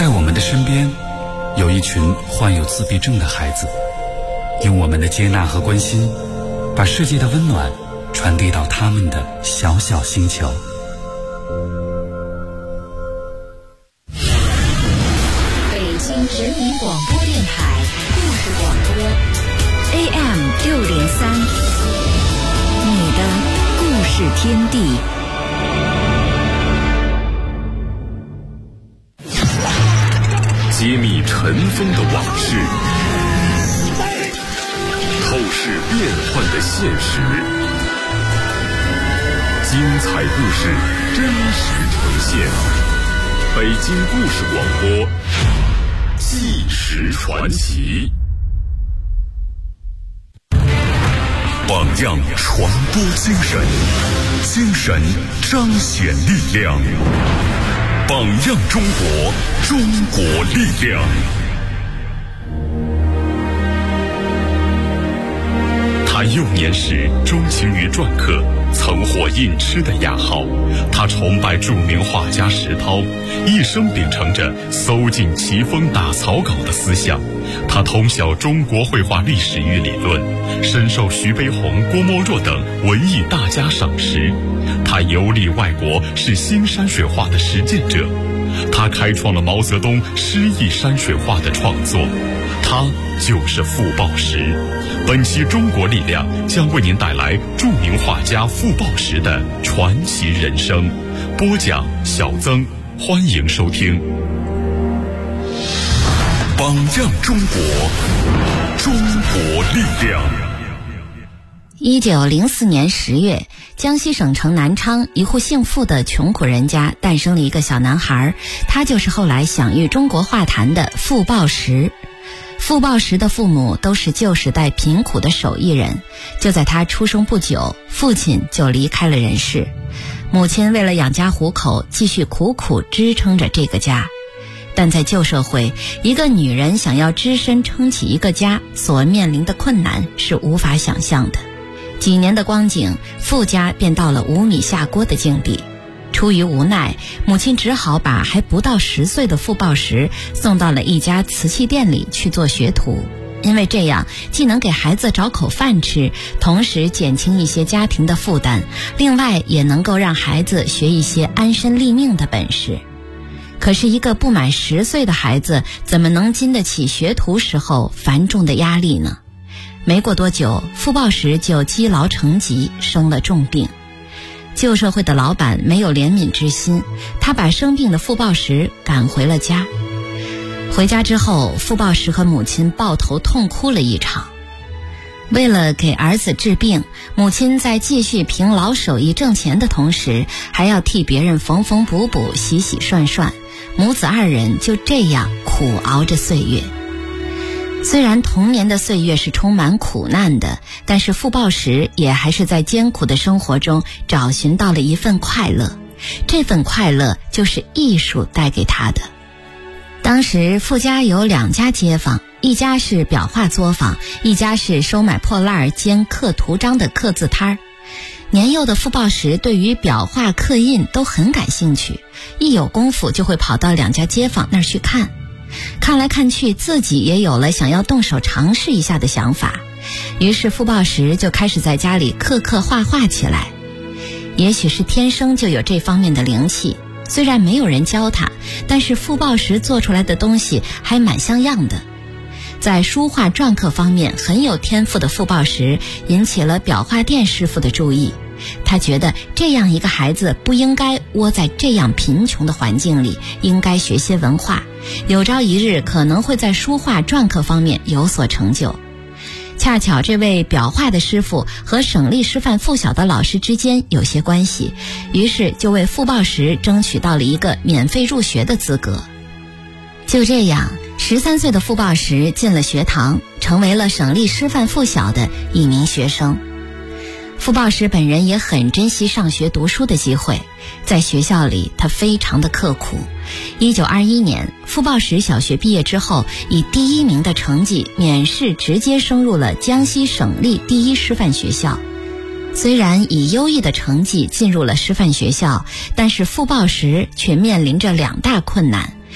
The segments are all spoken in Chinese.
我们的身边有一群患有自闭症的孩子，用我们的接纳和关心，把世界的温暖传递到他们的小小星球。 北京人民广播电台故事广播 AM603，你的故事天地。 揭秘尘封的往事，透视变幻的现实，精彩故事真实呈现。北京故事广播，纪实传奇。榜样传播精神，精神彰显力量。榜样中国，中国力量。他幼年时钟情于篆刻，曾获印痴的雅号。他崇拜著名画家石涛，一生秉承着搜尽奇峰打草稿的思想。他通晓中国绘画历史与理论，深受徐悲鸿、郭沫若等文艺大家赏识。他游历外国，是新山水画的实践者。他开创了毛泽东诗意山水画的创作。他就是傅抱石。本期中国力量将为您带来著名画家傅抱石的传奇人生。播讲小曾，欢迎收听。榜样中国，中国力量。 1904年10月，江西省城南昌一户姓傅的穷苦人家诞生了一个小男孩，他就是后来享誉中国画坛的傅抱石。傅抱石的父母都是旧时代贫苦的手艺人，就在他出生不久，父亲就离开了人世。母亲为了养家糊口，继续苦苦支撑着这个家。但在旧社会，一个女人想要只身撑起一个家，所面临的困难是无法想象的。几年的光景，傅家便到了无米下锅的境地。出于无奈，母亲只好把还不到10岁的傅抱石送到了一家瓷器店里去做学徒，因为这样既能给孩子找口饭吃，同时减轻一些家庭的负担，另外也能够让孩子学一些安身立命的本事。可是一个不满10岁的孩子怎么能经得起学徒时候繁重的压力呢？没过多久，傅抱石就积劳成疾，生了重病。旧社会的老板没有怜悯之心，他把生病的傅抱石赶回了家。回家之后，傅抱石和母亲抱头痛哭了一场。为了给儿子治病，母亲在继续凭老手艺挣钱的同时，还要替别人缝缝补补、洗洗涮涮，母子2人就这样苦熬着岁月。虽然童年的岁月是充满苦难的，但是傅抱石也还是在艰苦的生活中找寻到了一份快乐。这份快乐就是艺术带给他的。当时傅家有2家街坊，一家是裱画作坊，一家是收买破烂兼刻图章的刻字摊儿。年幼的傅抱石对于裱画刻印都很感兴趣，一有功夫就会跑到2家街坊那儿去看。看来看去，自己也有了想要动手尝试一下的想法，于是傅抱石就开始在家里刻画画起来。也许是天生就有这方面的灵气，虽然没有人教他，但是傅抱石做出来的东西还蛮像样的。在书画篆刻方面很有天赋的傅抱石引起了裱画店师傅的注意，他觉得这样一个孩子不应该窝在这样贫穷的环境里，应该学些文化，有朝一日可能会在书画篆刻方面有所成就。恰巧这位裱画的师傅和省立师范附小的老师之间有些关系，于是就为傅抱石争取到了一个免费入学的资格。就这样，13岁的傅抱石进了学堂，成为了省立师范附小的一名学生。傅抱石本人也很珍惜上学读书的机会，在学校里他非常的刻苦。1921年，傅抱石小学毕业之后，以第1名的成绩免试直接升入了江西省立第1师范学校。虽然以优异的成绩进入了师范学校，但是傅抱石却面临着2大困难。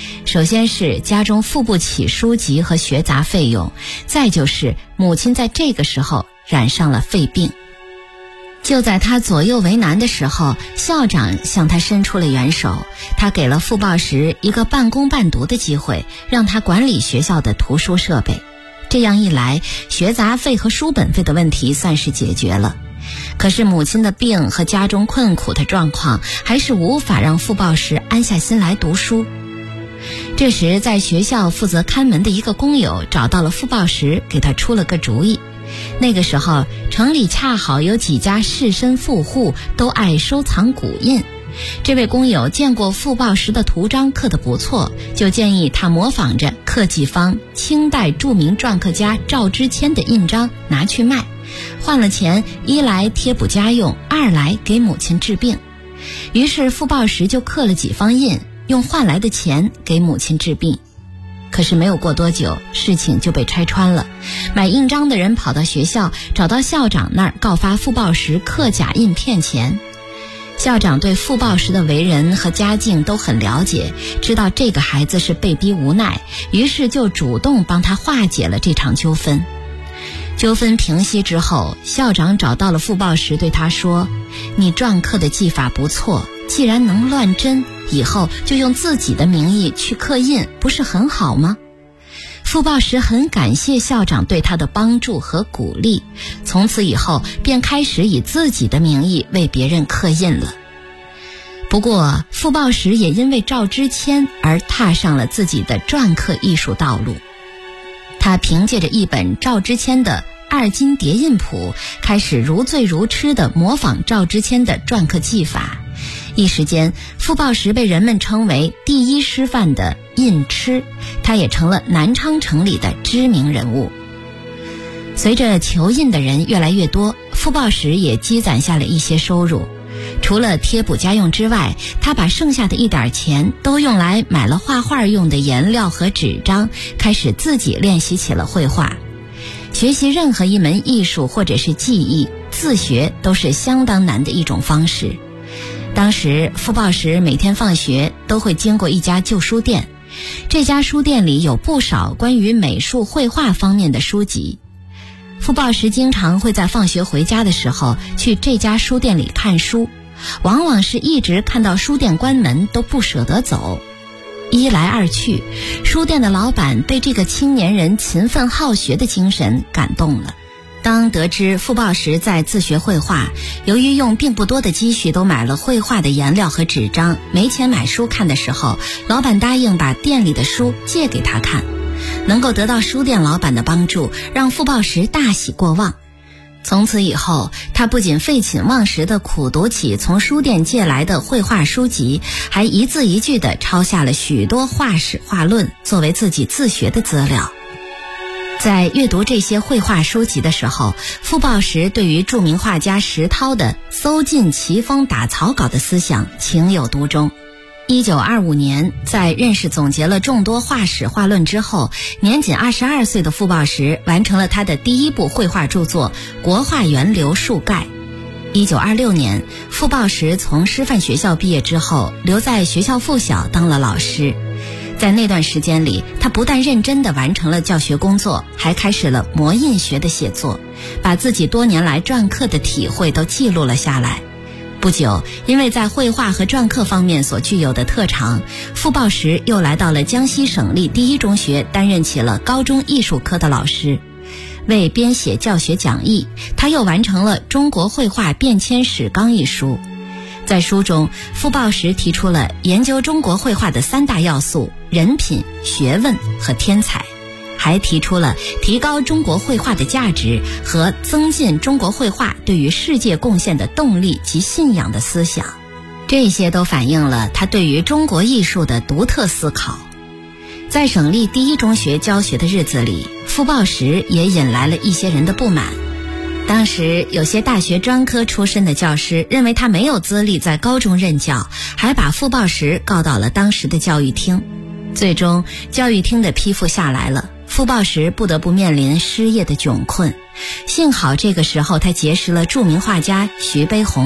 首先是家中付不起书籍和学杂费用，再就是母亲在这个时候染上了肺病。就在他左右为难的时候，校长向他伸出了援手，他给了傅抱石一个半工半读的机会，让他管理学校的图书设备。这样一来，学杂费和书本费的问题算是解决了。可是母亲的病和家中困苦的状况还是无法让傅抱石安下心来读书。这时在学校负责看门的一个工友找到了傅抱石，给他出了个主意。那个时候城里恰好有几家士绅富户都爱收藏古印，这位工友见过傅抱石的图章刻得不错，就建议他模仿着刻几方清代著名篆刻家赵之谦的印章拿去卖，换了钱，一来贴补家用，二来给母亲治病。于是傅抱石就刻了几方印，用换来的钱给母亲治病。可是没有过多久，事情就被拆穿了。买印章的人跑到学校，找到校长那儿告发傅抱石刻假印骗钱。校长对傅抱石的为人和家境都很了解，知道这个孩子是被逼无奈，于是就主动帮他化解了这场纠纷。纠纷平息之后，校长找到了傅抱石，对他说：“你篆刻的技法不错，既然能乱真，以后就用自己的名义去刻印，不是很好吗？”傅抱石很感谢校长对他的帮助和鼓励，从此以后便开始以自己的名义为别人刻印了。不过傅抱石也因为赵之谦而踏上了自己的篆刻艺术道路。他凭借着一本赵之谦的2金叠印谱，开始如醉如痴地模仿赵之谦的篆刻技法。一时间，傅抱石被人们称为第一师范的印痴，他也成了南昌城里的知名人物。随着求印的人越来越多，傅抱石也积攒下了一些收入。除了贴补家用之外，他把剩下的一点钱都用来买了画画用的颜料和纸张，开始自己练习起了绘画。学习任何一门艺术或者是技艺，自学都是相当难的一种方式。当时傅抱石每天放学都会经过一家旧书店，这家书店里有不少关于美术绘画方面的书籍。傅抱石经常会在放学回家的时候去这家书店里看书，往往是一直看到书店关门都不舍得走。一来二去，书店的老板被这个青年人勤奋好学的精神感动了。当得知傅抱石在自学绘画，由于用并不多的积蓄都买了绘画的颜料和纸张，没钱买书看的时候，老板答应把店里的书借给他看。能够得到书店老板的帮助，让傅抱石大喜过望。从此以后，他不仅废寝忘食地苦读起从书店借来的绘画书籍，还一字一句地抄下了许多画史画论，作为自己自学的资料。在阅读这些绘画书籍的时候，傅抱石对于著名画家石涛的搜尽奇峰打草稿的思想情有独钟。1925年，在认识总结了众多画史画论之后，年仅22岁的傅抱石完成了他的第一部绘画著作《国画源流述概》。1926年，傅抱石从师范学校毕业之后，留在学校附小当了老师。在那段时间里，他不但认真地完成了教学工作，还开始了摹印学的写作，把自己多年来篆刻的体会都记录了下来。不久，因为在绘画和篆刻方面所具有的特长，傅抱石又来到了江西省立第一中学，担任起了高中艺术科的老师。为编写教学讲义，他又完成了《中国绘画变迁史纲》一书。在书中，傅抱石提出了研究中国绘画的3大要素：人品、学问和天才，还提出了提高中国绘画的价值和增进中国绘画对于世界贡献的动力及信仰的思想。这些都反映了他对于中国艺术的独特思考。在省立第一中学教学的日子里，傅抱石也引来了一些人的不满。当时有些大学专科出身的教师认为他没有资历在高中任教，还把傅抱石告到了当时的教育厅。最终教育厅的批复下来了，傅抱石不得不面临失业的窘困。幸好这个时候他结识了著名画家徐悲鸿。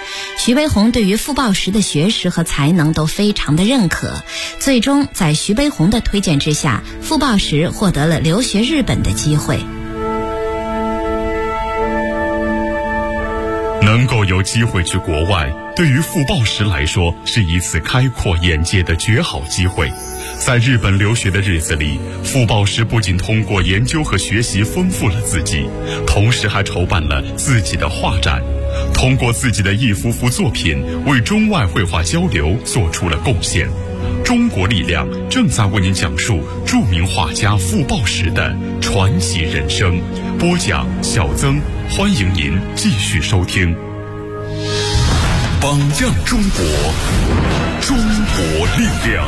徐悲鸿对于傅抱石的学识和才能都非常的认可，最终在徐悲鸿的推荐之下，傅抱石获得了留学日本的机会。 能够有机会去国外，对于傅抱石来说是一次开阔眼界的绝好机会。在日本留学的日子里，傅抱石不仅通过研究和学习丰富了自己，同时还筹办了自己的画展，通过自己的一幅幅作品为中外绘画交流做出了贡献。中国力量正在为您讲述著名画家傅抱石的传奇人生。播讲小曾，欢迎您继续收听。榜样中国，中国力量。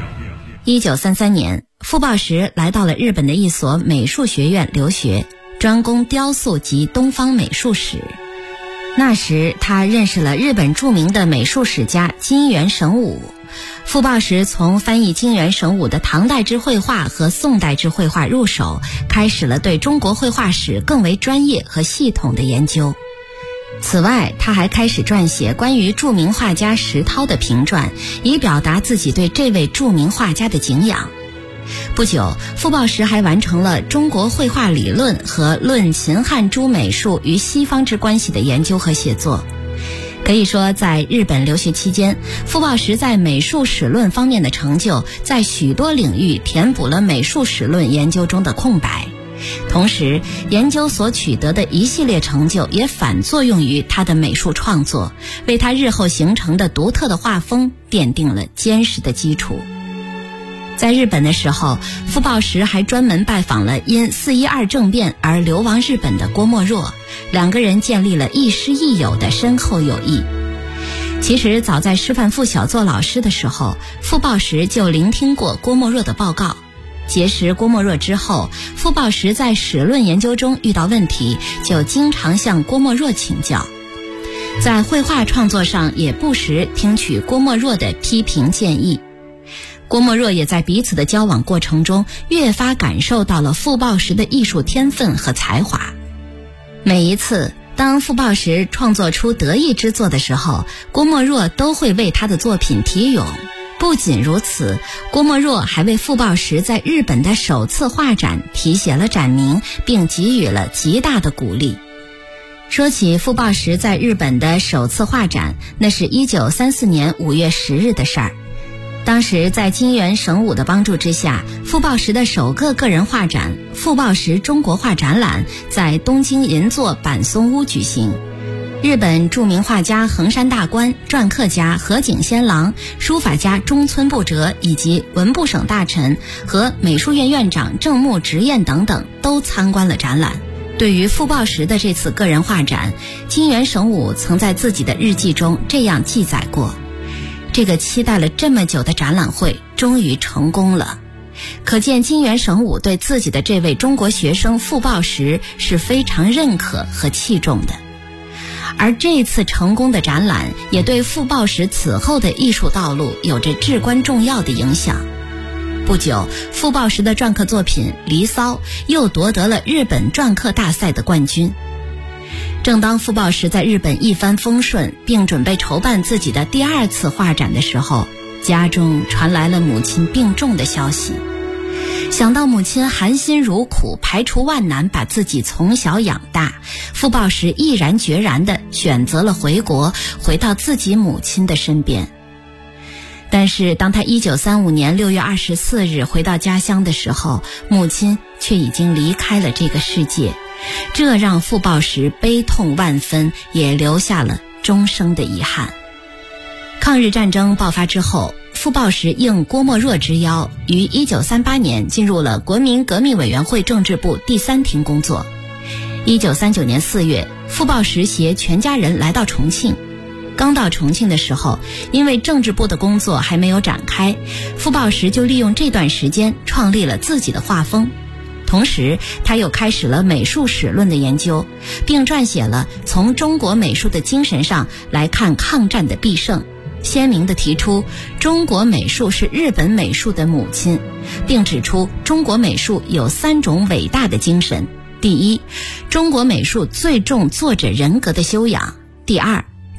1933年，傅抱石来到了日本的一所美术学院留学，专攻雕塑及东方美术史。那时他认识了日本著名的美术史家金原省吾。傅抱石从翻译金原省吾的唐代之绘画和宋代之绘画入手，开始了对中国绘画史更为专业和系统的研究。此外，他还开始撰写关于著名画家石涛的评传，以表达自己对这位著名画家的敬仰。不久，傅抱石还完成了中国绘画理论和论秦汉诸美术与西方之关系的研究和写作。可以说，在日本留学期间，傅抱石在美术史论方面的成就，在许多领域填补了美术史论研究中的空白。同时，研究所取得的一系列成就也反作用于他的美术创作，为他日后形成的独特的画风奠定了坚实的基础。在日本的时候，傅抱石还专门拜访了因4·12政变而流亡日本的郭沫若，两个人建立了亦师亦友的深厚友谊。其实早在师范附小做老师的时候，傅抱石就聆听过郭沫若的报告。结识郭沫若之后，傅抱石在史论研究中遇到问题，就经常向郭沫若请教。在绘画创作上也不时听取郭沫若的批评建议。郭沫若也在彼此的交往过程中越发感受到了傅抱石的艺术天分和才华。每一次当傅抱石创作出得意之作的时候，郭沫若都会为他的作品题咏。不仅如此，郭沫若还为傅抱石在日本的首次画展题写了展名，并给予了极大的鼓励。说起傅抱石在日本的首次画展，那是1934年5月10日的事儿。当时在金原省吾的帮助之下，傅抱石的首个个人画展“傅抱石中国画展览”在东京银座板松屋举行。日本著名画家横山大观、篆刻家河井仙郎、书法家中村布哲以及文部省大臣和美术院院长正木直彦等等都参观了展览。对于傅抱石的这次个人画展，金原省吾曾在自己的日记中这样记载过：这个期待了这么久的展览会终于成功了。可见金原省吾对自己的这位中国学生傅抱石是非常认可和器重的。而这次成功的展览也对傅抱石此后的艺术道路有着至关重要的影响。不久，傅抱石的篆刻作品《离骚》又夺得了日本篆刻大赛的冠军。正当傅抱石在日本一帆风顺，并准备筹办自己的第2次画展的时候，家中传来了母亲病重的消息。想到母亲含辛茹苦，排除万难把自己从小养大，傅抱石毅然决然地选择了回国，回到自己母亲的身边。但是当他1935年6月24日回到家乡的时候，母亲却已经离开了这个世界，这让傅抱石悲痛万分，也留下了终生的遗憾。抗日战争爆发之后，傅抱石应郭沫若之邀，于1938年进入了国民革命委员会政治部第3厅工作。1939年4月，傅抱石携全家人来到重庆。刚到重庆的时候，因为政治部的工作还没有展开，傅抱石就利用这段时间创立了自己的画风。同时，他又开始了美术史论的研究，并撰写了从中国美术的精神上来看抗战的必胜，鲜明地提出中国美术是日本美术的母亲，并指出中国美术有3种伟大的精神：第一，中国美术最重作者人格的修养；第二，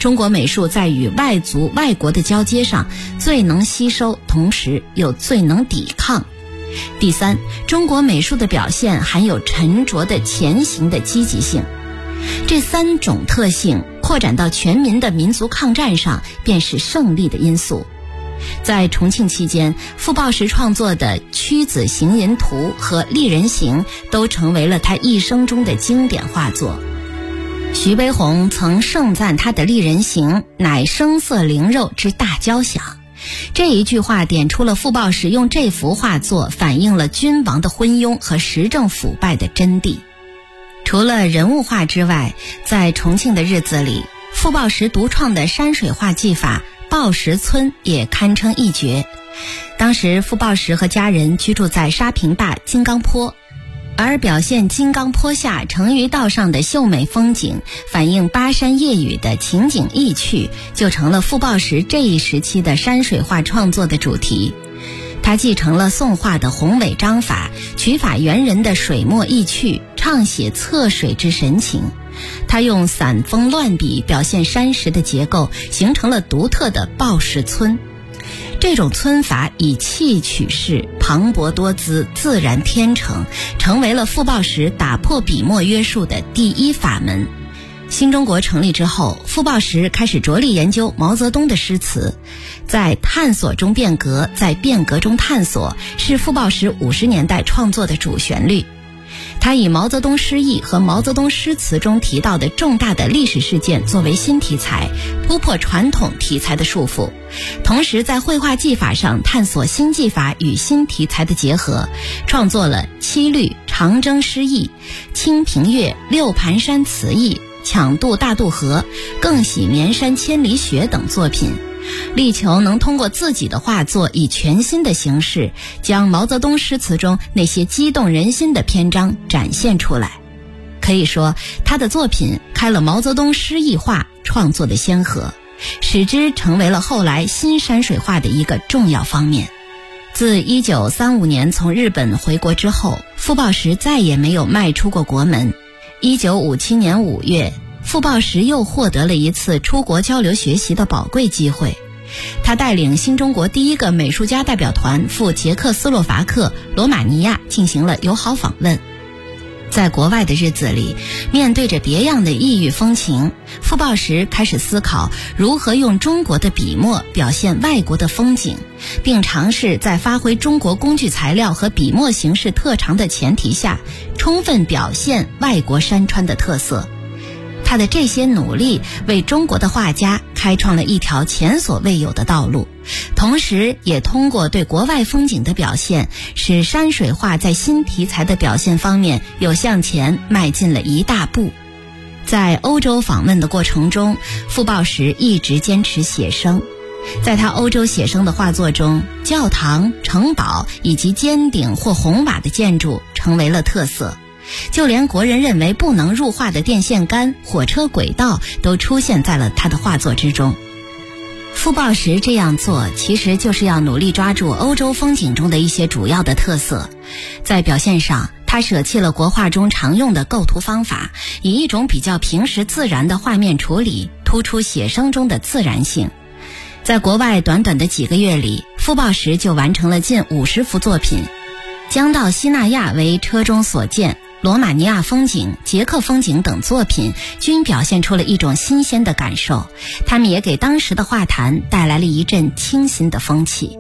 中国美术在与外族外国的交接上最能吸收，同时又最能抵抗。第三，中国美术的表现含有沉着的前行的积极性。这三种特性扩展到全民的民族抗战上，便是胜利的因素。在重庆期间，傅抱石创作的《屈子行吟图》和《丽人行》都成为了他一生中的经典画作。徐悲鸿曾盛赞他的《丽人行》乃声色灵肉之大交响，这一句话点出了傅抱石用这幅画作反映了君王的昏庸和时政腐败的真谛。除了人物画之外，在重庆的日子里，傅抱石独创的山水画技法抱石村也堪称一绝。当时傅抱石和家人居住在沙坪坝金刚坡，而表现金刚坡下成渝道上的秀美风景，反映巴山夜雨的情景意趣，就成了傅抱石这一时期的山水画创作的主题。他继承了宋画的宏伟章法，取法元人的水墨意趣，畅写侧水之神情。他用散风乱笔表现山石的结构，形成了独特的抱石村。这种村法以气取势，磅礴多姿，自然天成，成为了傅抱石打破笔墨约束的第一法门。新中国成立之后，傅抱石开始着力研究毛泽东的诗词，在探索中变革，在变革中探索，是傅抱石50年代创作的主旋律。他以毛泽东诗意和毛泽东诗词中提到的重大的历史事件作为新题材，突破传统题材的束缚，同时在绘画技法上探索新技法与新题材的结合，创作了七律、长征诗意、清平乐、六盘山词意、抢渡大渡河、更喜绵山千里雪等作品，力求能通过自己的画作以全新的形式，将毛泽东诗词中那些激动人心的篇章展现出来。可以说，他的作品开了毛泽东诗意画创作的先河，使之成为了后来新山水画的一个重要方面。自1935年从日本回国之后，傅抱石再也没有迈出过国门。1957年5月，傅抱石又获得了一次出国交流学习的宝贵机会。他带领新中国第一个美术家代表团赴捷克斯洛伐克、罗马尼亚进行了友好访问。在国外的日子里，面对着别样的异域风情，傅抱石开始思考如何用中国的笔墨表现外国的风景，并尝试在发挥中国工具材料和笔墨形式特长的前提下，充分表现外国山川的特色。他的这些努力为中国的画家开创了一条前所未有的道路，同时也通过对国外风景的表现，使山水画在新题材的表现方面又向前迈进了一大步。在欧洲访问的过程中，傅抱石一直坚持写生。在他欧洲写生的画作中，教堂、城堡以及尖顶或红瓦的建筑成为了特色，就连国人认为不能入画的电线杆、火车轨道都出现在了他的画作之中。傅抱石这样做其实就是要努力抓住欧洲风景中的一些主要的特色。在表现上，他舍弃了国画中常用的构图方法，以一种比较平实自然的画面处理，突出写生中的自然性。在国外短短的几个月里，傅抱石就完成了近50幅作品，将到西纳亚为车中所见，罗马尼亚风景、捷克风景等作品均表现出了一种新鲜的感受，他们也给当时的画坛带来了一阵清新的风气。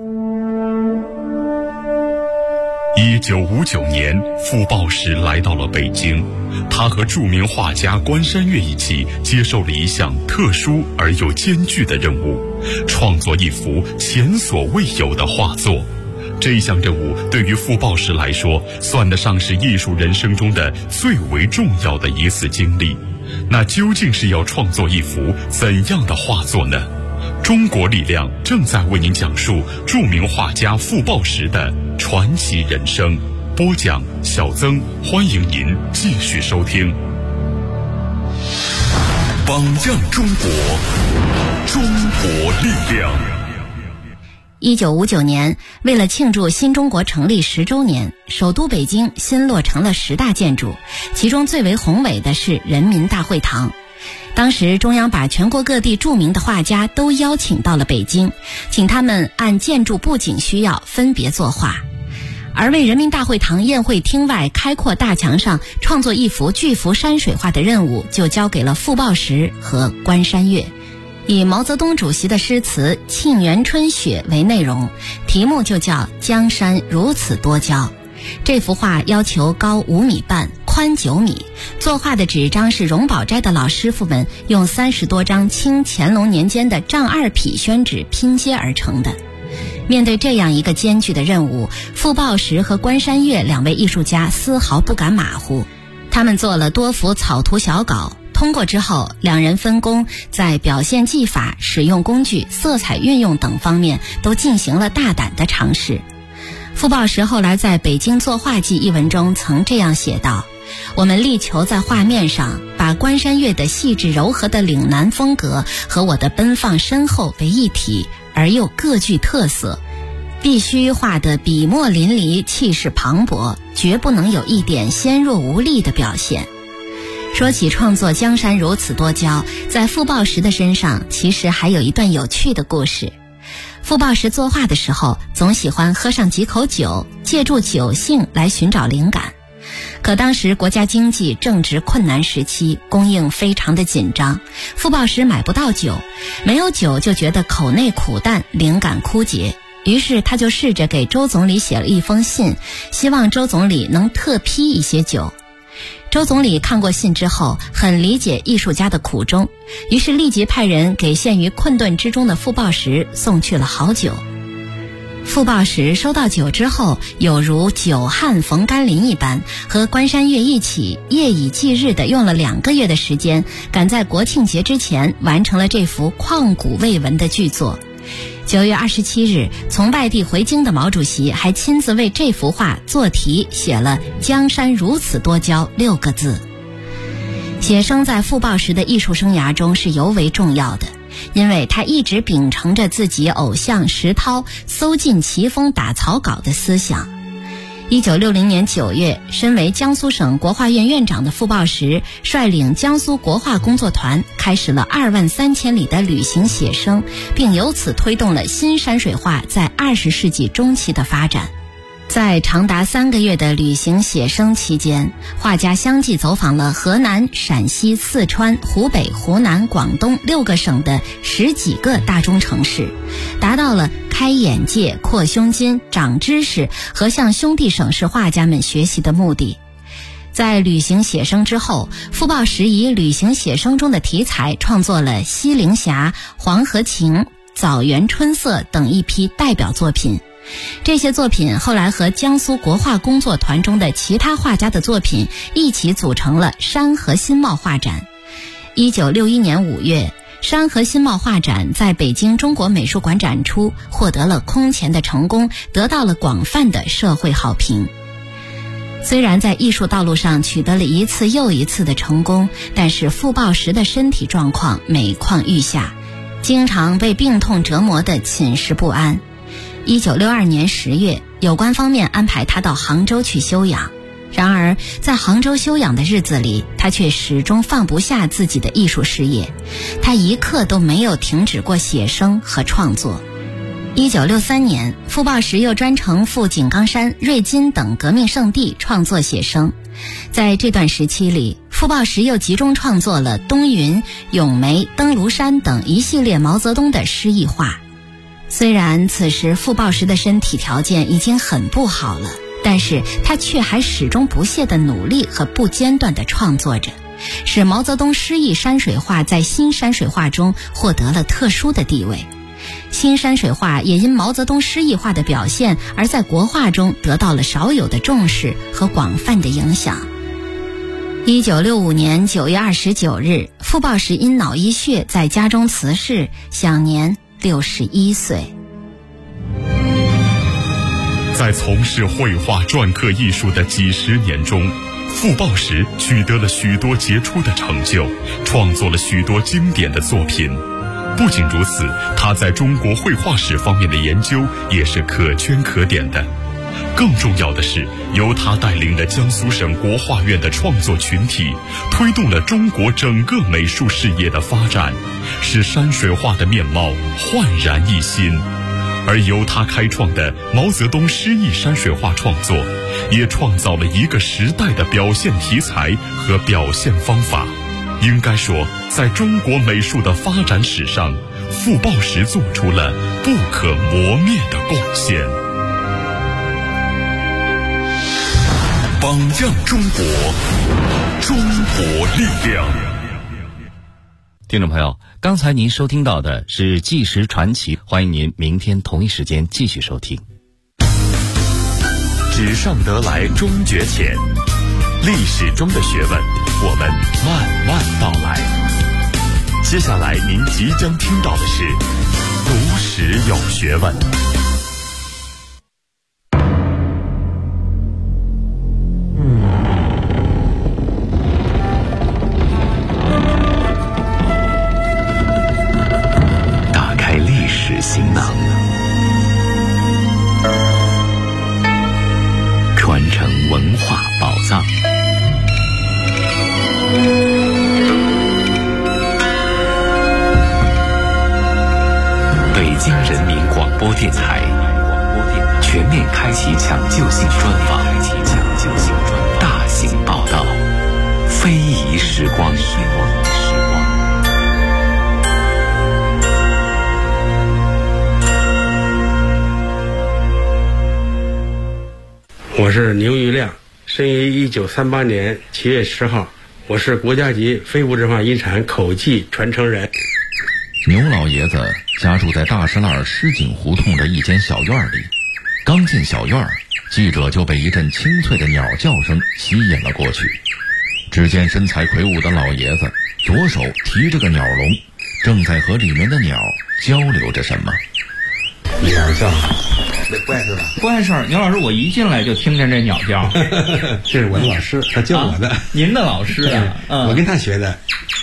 1959年，傅抱石来到了北京，他和著名画家关山月一起接受了一项特殊而又艰巨的任务，创作一幅前所未有的画作。这项任务对于傅抱石来说，算得上是艺术人生中的最为重要的一次经历。那究竟是要创作一幅怎样的画作呢？中国力量正在为您讲述著名画家傅抱石的传奇人生。播讲小曾，欢迎您继续收听。榜样中国，中国力量。 1959年，为了庆祝新中国成立10周年，首都北京新落成了10大建筑，其中最为宏伟的是人民大会堂。 当时中央把全国各地著名的画家都邀请到了北京，请他们按建筑布景需要分别作画。而为人民大会堂宴会厅外开阔大墙上创作一幅巨幅山水画的任务就交给了傅抱石和关山月，以毛泽东主席的诗词《沁园春雪》为内容，题目就叫《江山如此多娇》。这幅画要求高5米半，宽9米，作画的纸张是荣宝斋的老师傅们用30多张清乾隆年间的丈2匹宣纸拼接而成的。面对这样一个艰巨的任务，傅抱石和关山月2位艺术家丝毫不敢马虎，他们做了多幅草图小稿，通过之后，2人分工在表现技法、使用工具、色彩运用等方面都进行了大胆的尝试。傅抱石后来在《北京作画记》一文中曾这样写道：我们力求在画面上把关山月的细致柔和的岭南风格和我的奔放深厚为一体，而又各具特色，必须画得笔墨淋漓，气势磅礴，绝不能有一点纤弱无力的表现。说起创作《江山如此多娇》，在傅抱石的身上其实还有一段有趣的故事。傅抱石作画的时候总喜欢喝上几口酒，借助酒兴来寻找灵感。可当时国家经济正值困难时期，供应非常的紧张，傅抱石买不到酒，没有酒就觉得口内苦淡，灵感枯竭。于是他就试着给周总理写了一封信，希望周总理能特批一些酒。周总理看过信之后，很理解艺术家的苦衷，于是立即派人给陷于困顿之中的傅抱石送去了好酒。傅抱石收到酒之后，有如久旱逢甘霖一般，和关山月一起夜以继日地用了2个月的时间，赶在国庆节之前完成了这幅旷古未闻的巨作。9月27日，从外地回京的毛主席还亲自为这幅画作题，写了“江山如此多娇”6个字。写生在傅抱石的艺术生涯中是尤为重要的，因为他一直秉承着自己偶像石涛搜尽奇峰打草稿的思想。1960年9月，身为江苏省国画院院长的傅抱石率领江苏国画工作团开始了23000里的旅行写生，并由此推动了新山水画在20世纪中期的发展。在长达3个月的旅行写生期间，画家相继走访了河南、陕西、四川、湖北、湖南、广东6个省的10几个大中城市，达到了开眼界、扩胸襟、长知识和向兄弟省市画家们学习的目的。在旅行写生之后，傅抱石以旅行写生中的题材创作了《西陵峡》《黄河情》《枣园春色》等一批代表作品。这些作品后来和江苏国画工作团中的其他画家的作品一起组成了山河新貌画展。1961年5月，山河新貌画展在北京中国美术馆展出，获得了空前的成功，得到了广泛的社会好评。虽然在艺术道路上取得了一次又一次的成功，但是傅抱石的身体状况每况愈下，经常被病痛折磨得寝食不安。1962年10月，有关方面安排他到杭州去休养。然而在杭州休养的日子里，他却始终放不下自己的艺术事业，他一刻都没有停止过写生和创作。1963年，傅抱石又专程赴井冈山、瑞金等革命圣地创作写生。在这段时期里，傅抱石又集中创作了东云、咏梅、登庐山等一系列毛泽东的诗意画。虽然此时傅抱石的身体条件已经很不好了，但是他却还始终不懈地努力和不间断地创作着，使毛泽东诗意山水画在新山水画中获得了特殊的地位。新山水画也因毛泽东诗意画的表现而在国画中得到了少有的重视和广泛的影响。1965年9月29日，傅抱石因脑溢血在家中辞世，享年61岁。 在从事绘画篆刻艺术的几十年中，傅抱石取得了许多杰出的成就，创作了许多经典的作品。不仅如此，他在中国绘画史方面的研究也是可圈可点的。 更重要的是，由他带领的江苏省国画院的创作群体，推动了中国整个美术事业的发展，使山水画的面貌焕然一新。而由他开创的毛泽东诗意山水画创作，也创造了一个时代的表现题材和表现方法。应该说，在中国美术的发展史上，傅抱石做出了不可磨灭的贡献。榜样中国，中国力量。 听众朋友，刚才您收听到的是《纪实传奇》，欢迎您明天同一时间继续收听。 纸上得来终觉浅，历史中的学问，我们慢慢道来。接下来您即将听到的是读史有学问。 打开历史行囊，传承文化宝藏。北京人民广播电台全面开启抢救性专访，大型报道，非遗时光。 我是牛玉亮，生于1938年7月10号，我是国家级非物质文化遗产口技传承人。 牛老爷子家住在大石栏狮井胡同的一间小院里，刚进小院，记者就被一阵清脆的鸟叫声吸引了过去。只见身材魁梧的老爷子左手提着个鸟笼，正在和里面的鸟交流着什么。 鸟叫，这怪事吧？ 怪事儿，牛老师，我一进来就听见这鸟叫。 这是我的老师，他教我的。 您的老师啊？ 我跟他学的。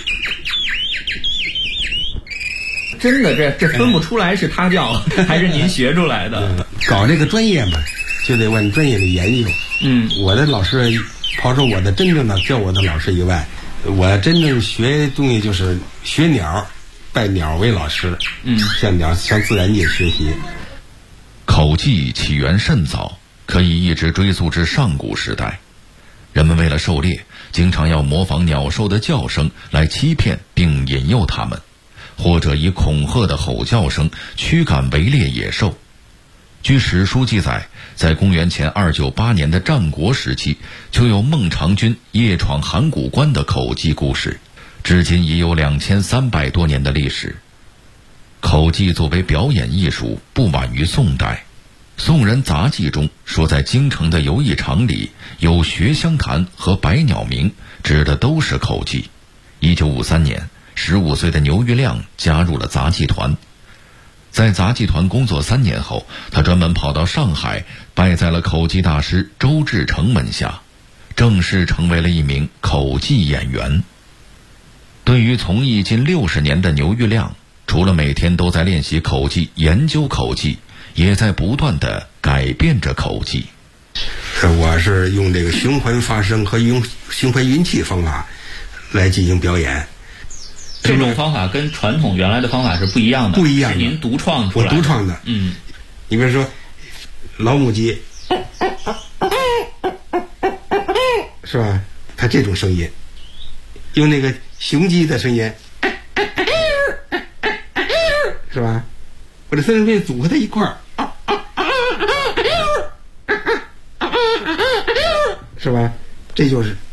真的，这分不出来是他教还是您学出来的。 搞这个专业嘛，就得往专业里研究。我的老师，刨出我的真正的教我的老师以外，我真正学东西就是学鸟，拜鸟为老师。向自然界学习。 口技起源甚早，可以一直追溯至上古时代。人们为了狩猎，经常要模仿鸟兽的叫声来欺骗并引诱它们，或者以恐吓的吼叫声驱赶围猎野兽。据史书记载，在公元前298年的战国时期，就有孟尝君夜闯函谷关的口技故事，至今已有2300多年的历史。口技作为表演艺术，不晚于宋代。宋人杂记中说，在京城的游艺场里有学香坛和百鸟鸣，指的都是口技。1953年，15岁的牛玉亮加入了杂技团。在杂技团工作3年后，他专门跑到上海，拜在了口技大师周志成门下，正式成为了一名口技演员。对于从艺近60年的牛玉亮，除了每天都在练习口技、研究口技，也在不断地改变着口技。 我是用这个循环发声和用循环运气方法来进行表演。 这种方法跟传统原来的方法是不一样的， 不一样的， 是您独创出来的。 我独创的。你比如说老母鸡，是吧？它这种声音，用那个雄鸡的声音，是吧？我这三声变组合在一块儿，是吧？这就是